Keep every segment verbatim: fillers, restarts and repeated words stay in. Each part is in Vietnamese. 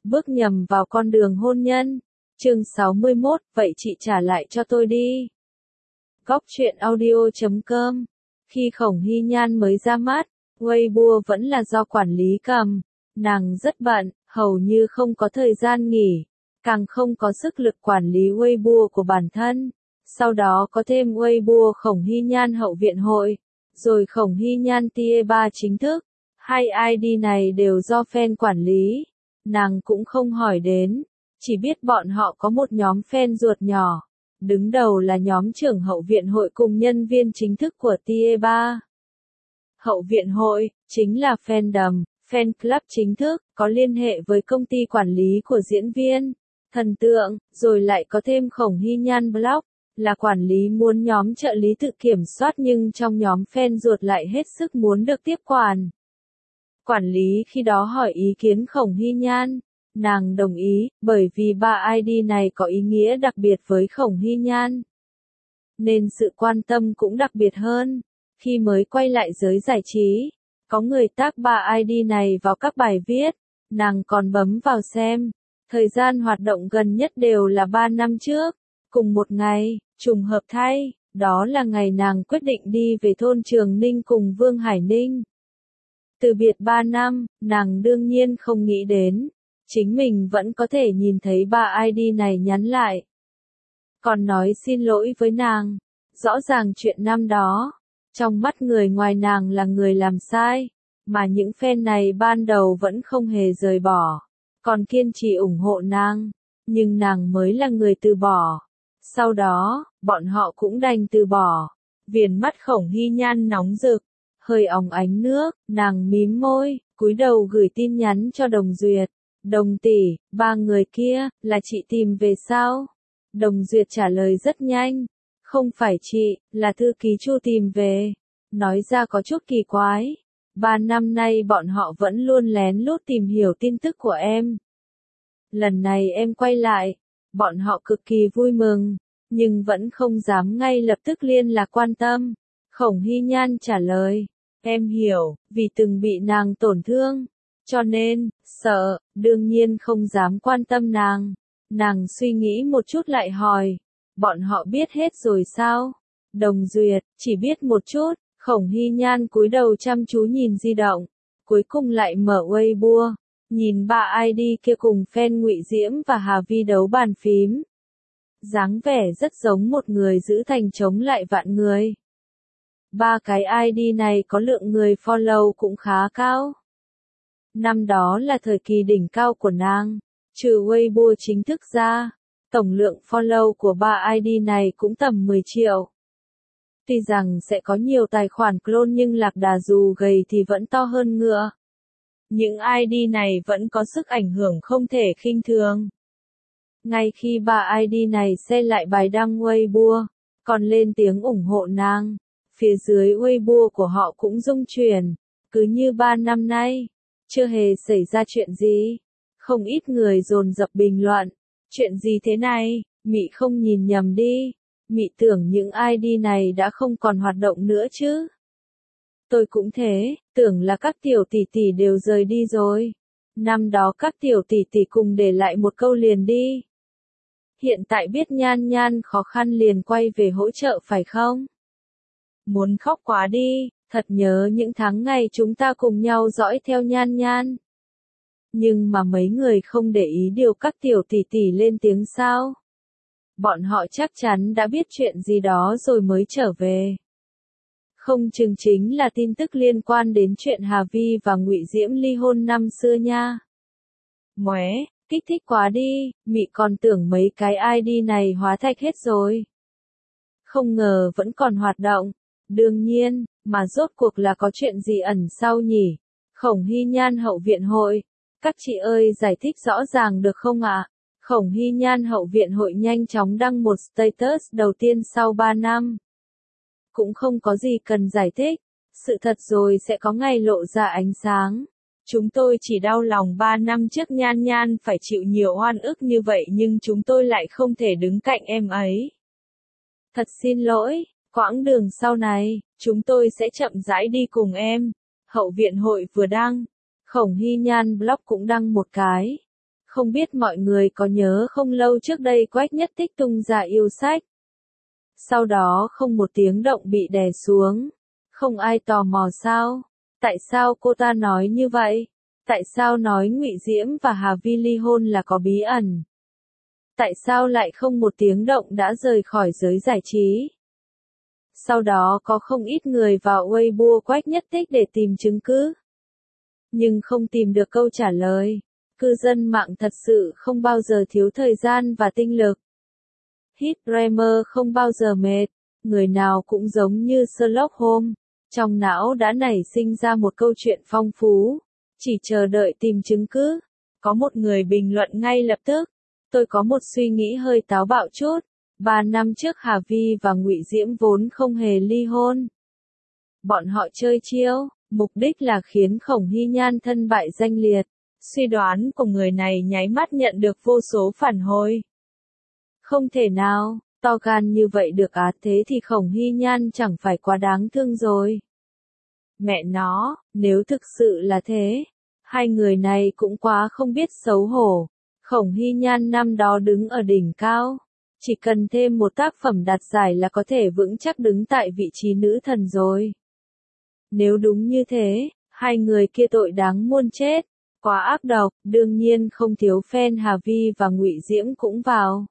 bước nhầm vào con đường hôn nhân. Chương sáu mươi mốt, vậy chị trả lại cho tôi đi. Góc truyện audio chấm com. Khi Khổng Hy Nhan mới ra mắt, Weibo vẫn là do quản lý cầm. Nàng rất bận, hầu như không có thời gian nghỉ, càng không có sức lực quản lý Weibo của bản thân. Sau đó có thêm Weibo Khổng Hy Nhan hậu viện hội, rồi Khổng Hy Nhan tier ba chính thức. Hai i đê này đều do fan quản lý. Nàng cũng không hỏi đến, chỉ biết bọn họ có một nhóm fan ruột nhỏ. Đứng đầu là nhóm trưởng hậu viện hội cùng nhân viên chính thức của tier ba. Hậu viện hội, chính là fandom, fan club chính thức, có liên hệ với công ty quản lý của diễn viên, thần tượng, rồi lại có thêm Khổng Hy Nhan blog, là quản lý muốn nhóm trợ lý tự kiểm soát nhưng trong nhóm fan ruột lại hết sức muốn được tiếp quản. Quản lý khi đó hỏi ý kiến Khổng Hy Nhan, nàng đồng ý, bởi vì ba i đê này có ý nghĩa đặc biệt với Khổng Hy Nhan. Nên sự quan tâm cũng đặc biệt hơn. Khi mới quay lại giới giải trí, có người tag ba i đê này vào các bài viết, nàng còn bấm vào xem. Thời gian hoạt động gần nhất đều là ba năm trước, cùng một ngày, trùng hợp thay, đó là ngày nàng quyết định đi về thôn Trường Ninh cùng Vương Hải Ninh. Từ biệt ba năm, nàng đương nhiên không nghĩ đến, chính mình vẫn có thể nhìn thấy ba i đê này nhắn lại. Còn nói xin lỗi với nàng, rõ ràng chuyện năm đó, trong mắt người ngoài nàng là người làm sai, mà những fan này ban đầu vẫn không hề rời bỏ, còn kiên trì ủng hộ nàng, nhưng nàng mới là người từ bỏ. Sau đó, bọn họ cũng đành từ bỏ. Viền mắt Khổng Hy Nhan nóng rực, hơi óng ánh nước, nàng mím môi, cúi đầu gửi tin nhắn cho Đồng Duyệt. Đồng tỷ, ba người kia, là chị tìm về sao? Đồng Duyệt trả lời rất nhanh. Không phải chị, là thư ký Chu tìm về. Nói ra có chút kỳ quái. Ba năm nay bọn họ vẫn luôn lén lút tìm hiểu tin tức của em. Lần này em quay lại, bọn họ cực kỳ vui mừng, nhưng vẫn không dám ngay lập tức liên lạc quan tâm. Khổng Hy Nhan trả lời, em hiểu, vì từng bị nàng tổn thương, cho nên, sợ, đương nhiên không dám quan tâm nàng. Nàng suy nghĩ một chút lại hỏi, bọn họ biết hết rồi sao? Đồng Duyệt, chỉ biết một chút. Khổng Hy Nhan cúi đầu chăm chú nhìn di động, cuối cùng lại mở Weibo, nhìn ba i đê kia cùng fan Ngụy Diễm và Hà Vi đấu bàn phím. Dáng vẻ rất giống một người giữ thành chống lại vạn người. Ba cái i đê này có lượng người follow cũng khá cao. Năm đó là thời kỳ đỉnh cao của nàng, trừ Weibo chính thức ra, tổng lượng follow của ba i đê này cũng tầm mười triệu. Tuy rằng sẽ có nhiều tài khoản clone nhưng lạc đà dù gầy thì vẫn to hơn ngựa. Những i đê này vẫn có sức ảnh hưởng không thể khinh thường. Ngay khi ba i đê này share lại bài đăng Weibo, còn lên tiếng ủng hộ nàng, phía dưới Weibo của họ cũng rung chuyển, cứ như ba năm nay, chưa hề xảy ra chuyện gì. Không ít người dồn dập bình luận, chuyện gì thế này, Mị không nhìn nhầm đi. Mị tưởng những i đê này đã không còn hoạt động nữa chứ. Tôi cũng thế, tưởng là các tiểu tỷ tỷ đều rời đi rồi. Năm đó các tiểu tỷ tỷ cùng để lại một câu liền đi. Hiện tại biết Nhan Nhan khó khăn liền quay về hỗ trợ phải không? Muốn khóc quá đi, thật nhớ những tháng ngày chúng ta cùng nhau dõi theo Nhan Nhan. Nhưng mà mấy người không để ý điều các tiểu tỷ tỷ lên tiếng sao? Bọn họ chắc chắn đã biết chuyện gì đó rồi mới trở về. Không chừng chính là tin tức liên quan đến chuyện Hà Vi và Ngụy Diễm ly hôn năm xưa nha. Móe, kích thích quá đi, Mị còn tưởng mấy cái i đê này hóa thạch hết rồi. Không ngờ vẫn còn hoạt động. Đương nhiên, mà rốt cuộc là có chuyện gì ẩn sau nhỉ? Khổng Hy Nhan hậu viện hội. Các chị ơi giải thích rõ ràng được không ạ? Khổng Hy Nhan hậu viện hội nhanh chóng đăng một status đầu tiên sau ba năm. Cũng không có gì cần giải thích, sự thật rồi sẽ có ngày lộ ra ánh sáng. Chúng tôi chỉ đau lòng ba năm trước Nhan Nhan phải chịu nhiều oan ức như vậy nhưng chúng tôi lại không thể đứng cạnh em ấy. Thật xin lỗi, quãng đường sau này, chúng tôi sẽ chậm rãi đi cùng em. Hậu viện hội vừa đăng, Khổng Hy Nhan blog cũng đăng một cái. Không biết mọi người có nhớ không lâu trước đây Quách Nhất Tích tung ra yêu sách. Sau đó không một tiếng động bị đè xuống. Không ai tò mò sao? Tại sao cô ta nói như vậy? Tại sao nói Ngụy Diễm và Hà Vi ly hôn là có bí ẩn? Tại sao lại không một tiếng động đã rời khỏi giới giải trí? Sau đó có không ít người vào Weibo Quách Nhất Tích để tìm chứng cứ. Nhưng không tìm được câu trả lời. Cư dân mạng thật sự không bao giờ thiếu thời gian và tinh lực. Hit Dreamer không bao giờ mệt. Người nào cũng giống như Sherlock Holmes. Trong não đã nảy sinh ra một câu chuyện phong phú. Chỉ chờ đợi tìm chứng cứ. Có một người bình luận ngay lập tức. Tôi có một suy nghĩ hơi táo bạo chút. Ba năm trước Hà Vi và Ngụy Diễm vốn không hề ly hôn. Bọn họ chơi chiêu, mục đích là khiến Khổng Hy Nhan thân bại danh liệt. Suy đoán của người này nháy mắt nhận được vô số phản hồi. Không thể nào, to gan như vậy được á, thế thì Khổng Hy Nhan chẳng phải quá đáng thương rồi. Mẹ nó, nếu thực sự là thế, hai người này cũng quá không biết xấu hổ. Khổng Hy Nhan năm đó đứng ở đỉnh cao. Chỉ cần thêm một tác phẩm đạt giải là có thể vững chắc đứng tại vị trí nữ thần rồi. Nếu đúng như thế, hai người kia tội đáng muôn chết. Quá ác độc, đương nhiên không thiếu fan Hà Vi và Ngụy Diễm cũng vào.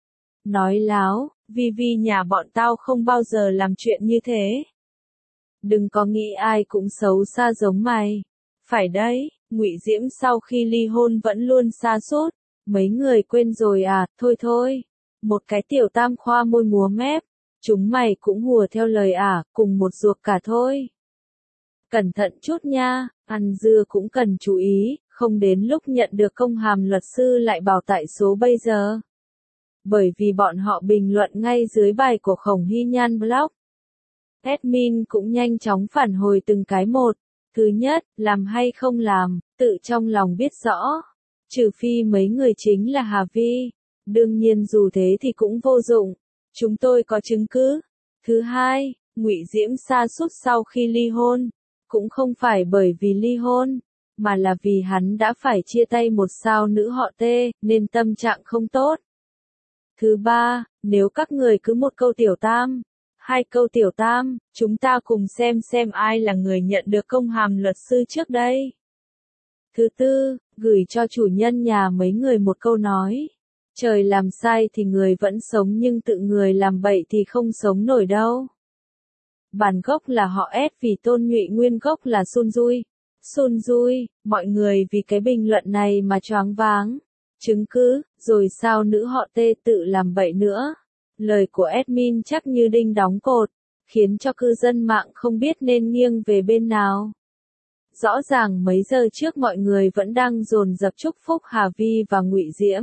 Nói láo, Vi Vi nhà bọn tao không bao giờ làm chuyện như thế. Đừng có nghĩ ai cũng xấu xa giống mày. Phải đấy, Ngụy Diễm sau khi ly hôn vẫn luôn sa sút. Mấy người quên rồi à, thôi thôi. Một cái tiểu tam khoa môi múa mép. Chúng mày cũng hùa theo lời à, cùng một ruột cả thôi. Cẩn thận chút nha, ăn dưa cũng cần chú ý, không đến lúc nhận được công hàm luật sư lại bảo tại số bây giờ. Bởi vì bọn họ bình luận ngay dưới bài của Khổng Hy Nhan blog. Admin cũng nhanh chóng phản hồi từng cái một. Thứ nhất, làm hay không làm, tự trong lòng biết rõ. Trừ phi mấy người chính là Hà Vi. Đương nhiên dù thế thì cũng vô dụng. Chúng tôi có chứng cứ. Thứ hai, Ngụy Diễm sa sút sau khi ly hôn. Cũng không phải bởi vì ly hôn, mà là vì hắn đã phải chia tay một sao nữ họ T, nên tâm trạng không tốt. Thứ ba, nếu các người cứ một câu tiểu tam, hai câu tiểu tam, chúng ta cùng xem xem ai là người nhận được công hàm luật sư trước đây. Thứ tư, gửi cho chủ nhân nhà mấy người một câu nói. Trời làm sai thì người vẫn sống nhưng tự người làm bậy thì không sống nổi đâu. Bản gốc là họ S vì Tôn Nhụy nguyên gốc là Sun Dui. Sun Dui, mọi người vì cái bình luận này mà choáng váng. Chứng cứ, rồi sao nữ họ T tự làm bậy nữa. Lời của admin chắc như đinh đóng cột, khiến cho cư dân mạng không biết nên nghiêng về bên nào. Rõ ràng mấy giờ trước mọi người vẫn đang dồn dập chúc phúc Hà Vi và Ngụy Diễm.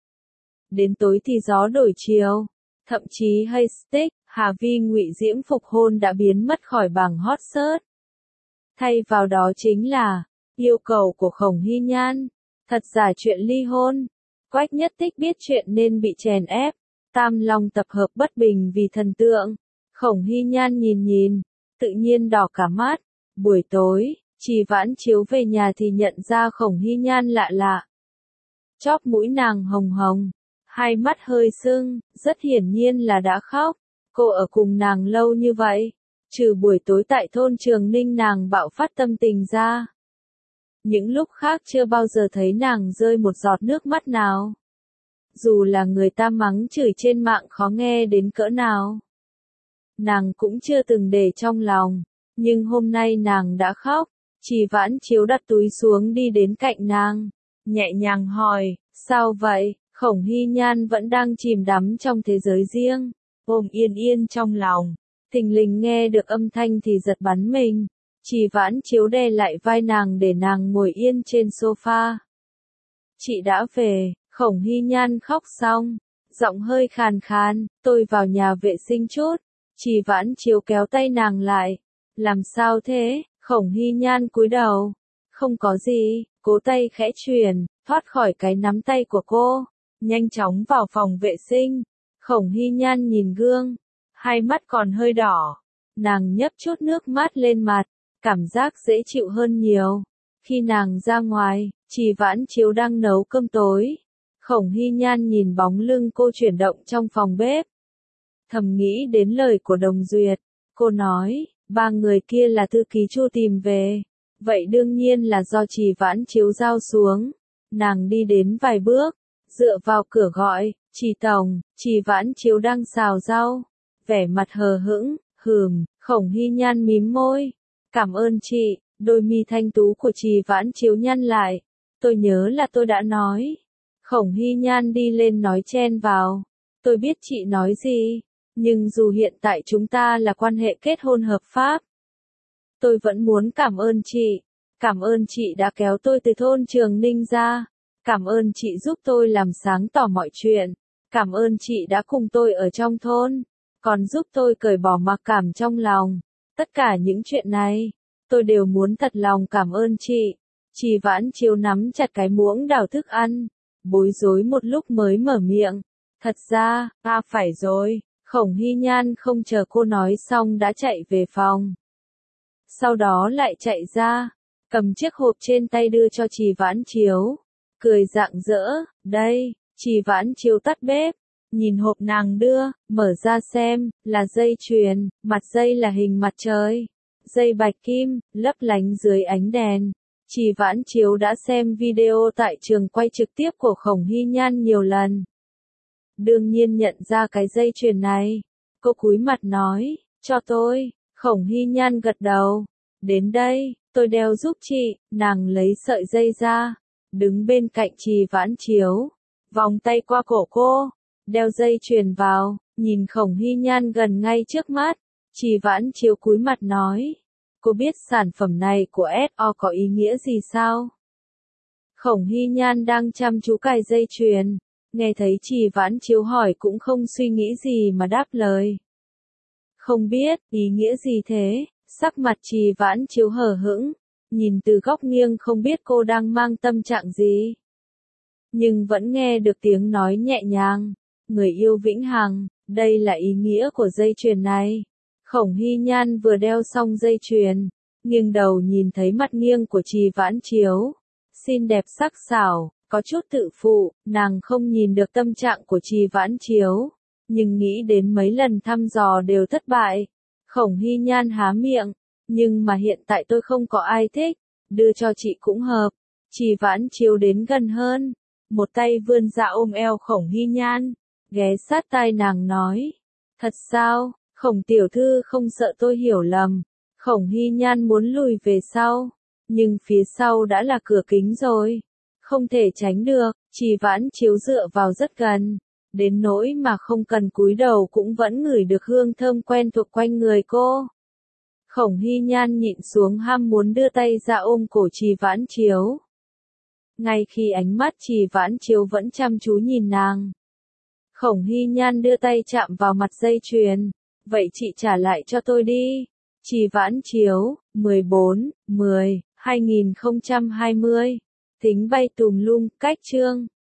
Đến tối thì gió đổi chiều. Thậm chí hashtag Hà Vi Ngụy Diễm phục hôn đã biến mất khỏi bảng hot search. Thay vào đó chính là yêu cầu của Khổng Hy Nhan. Thật giả chuyện ly hôn. Quách Nhất Tích biết chuyện nên bị chèn ép. Tam Long tập hợp bất bình vì thần tượng. Khổng Hy Nhan nhìn nhìn, tự nhiên đỏ cả mắt. Buổi tối, Trì Vãn Chiếu về nhà thì nhận ra Khổng Hy Nhan lạ lạ. Chóp mũi nàng hồng hồng, hai mắt hơi sưng, rất hiển nhiên là đã khóc. Cô ở cùng nàng lâu như vậy, trừ buổi tối tại thôn Trường Ninh nàng bạo phát tâm tình ra. Những lúc khác chưa bao giờ thấy nàng rơi một giọt nước mắt nào. Dù là người ta mắng chửi trên mạng khó nghe đến cỡ nào, nàng cũng chưa từng để trong lòng. Nhưng hôm nay nàng đã khóc. Trì Vãn Chiếu đặt túi xuống đi đến cạnh nàng, nhẹ nhàng hỏi, sao vậy? Khổng Hy Nhan vẫn đang chìm đắm trong thế giới riêng, ôm Yên Yên trong lòng. Thình lình nghe được âm thanh thì giật bắn mình. Trì Vãn Chiếu đè lại vai nàng để nàng ngồi yên trên sofa. Chị đã về. Khổng Hy Nhan khóc xong, giọng hơi khàn khàn, tôi vào nhà vệ sinh chút. Trì Vãn Chiếu kéo tay nàng lại. Làm sao thế? Khổng Hy Nhan cúi đầu. Không có gì, cố tay khẽ chuyển, thoát khỏi cái nắm tay của cô. Nhanh chóng vào phòng vệ sinh. Khổng Hy Nhan nhìn gương, hai mắt còn hơi đỏ. Nàng nhấp chút nước mắt lên mặt, cảm giác dễ chịu hơn nhiều. Khi nàng ra ngoài, Trì Vãn Chiếu đang nấu cơm tối. Khổng Hy Nhan nhìn bóng lưng cô chuyển động trong phòng bếp. Thầm nghĩ đến lời của Đồng Duyệt. Cô nói, ba người kia là thư ký Chu tìm về. Vậy đương nhiên là do Trì Vãn Chiếu giao xuống. Nàng đi đến vài bước, dựa vào cửa gọi, Trì Tổng, Trì Vãn Chiếu đang xào rau. Vẻ mặt hờ hững, hừm, Khổng Hy Nhan mím môi. Cảm ơn chị, đôi mi thanh tú của Trì Vãn Chiếu nhăn lại. Tôi nhớ là tôi đã nói. Khổng Hy Nhan đi lên nói chen vào. Tôi biết chị nói gì, nhưng dù hiện tại chúng ta là quan hệ kết hôn hợp pháp, tôi vẫn muốn cảm ơn chị. Cảm ơn chị đã kéo tôi từ thôn Trường Ninh ra. Cảm ơn chị giúp tôi làm sáng tỏ mọi chuyện. Cảm ơn chị đã cùng tôi ở trong thôn, còn giúp tôi cởi bỏ mặc cảm trong lòng. Tất cả những chuyện này, tôi đều muốn thật lòng cảm ơn chị. Trì Vãn Chiếu nắm chặt cái muỗng đảo thức ăn, bối rối một lúc mới mở miệng. Thật ra, à phải rồi. Khổng Hy Nhan không chờ cô nói xong đã chạy về phòng. Sau đó lại chạy ra, cầm chiếc hộp trên tay đưa cho Trì Vãn Chiếu. Cười rạng rỡ, đây. Trì Vãn Chiếu tắt bếp, nhìn hộp nàng đưa, mở ra xem, là dây chuyền, mặt dây là hình mặt trời. Dây bạch kim, lấp lánh dưới ánh đèn. Trì Vãn Chiếu đã xem video tại trường quay trực tiếp của Khổng Hy Nhan nhiều lần. Đương nhiên nhận ra cái dây chuyền này. Cô cúi mặt nói, cho tôi. Khổng Hy Nhan gật đầu. Đến đây, tôi đeo giúp chị. Nàng lấy sợi dây ra, đứng bên cạnh Trì Vãn Chiếu, vòng tay qua cổ cô, đeo dây chuyền vào, nhìn Khổng Hy Nhan gần ngay trước mắt. Trì Vãn Chiếu cúi mặt nói, cô biết sản phẩm này của ét o có ý nghĩa gì sao? Khổng Hy Nhan đang chăm chú cài dây chuyền, nghe thấy Trì Vãn Chiếu hỏi cũng không suy nghĩ gì mà đáp lời. Không biết, ý nghĩa gì thế? Sắc mặt Trì Vãn Chiếu hờ hững, nhìn từ góc nghiêng không biết cô đang mang tâm trạng gì. Nhưng vẫn nghe được tiếng nói nhẹ nhàng, người yêu vĩnh hằng, đây là ý nghĩa của dây chuyền này. Khổng Hy Nhan vừa đeo xong dây chuyền, nghiêng đầu nhìn thấy mặt nghiêng của Trì Vãn Chiếu. Xinh đẹp sắc sảo, có chút tự phụ, nàng không nhìn được tâm trạng của Trì Vãn Chiếu, nhưng nghĩ đến mấy lần thăm dò đều thất bại. Khổng Hy Nhan há miệng, nhưng mà hiện tại tôi không có ai thích, đưa cho chị cũng hợp. Trì Vãn Chiếu đến gần hơn, một tay vươn ra ôm eo Khổng Hy Nhan, ghé sát tai nàng nói, thật sao, Khổng tiểu thư không sợ tôi hiểu lầm. Khổng Hy Nhan muốn lùi về sau, nhưng phía sau đã là cửa kính rồi, không thể tránh được. Trì Vãn Chiếu dựa vào rất gần, đến nỗi mà không cần cúi đầu cũng vẫn ngửi được hương thơm quen thuộc quanh người cô. Khổng Hy Nhan nhịn xuống ham muốn đưa tay ra ôm cổ Trì Vãn Chiếu. Ngay khi ánh mắt Trì Vãn Chiếu vẫn chăm chú nhìn nàng, Khổng Hy Nhan đưa tay chạm vào mặt dây chuyền. Vậy chị trả lại cho tôi đi. Trì Vãn Chiếu, mười bốn, mười, hai nghìn không trăm hai mươi. Tính bay tùm lum, cách chương.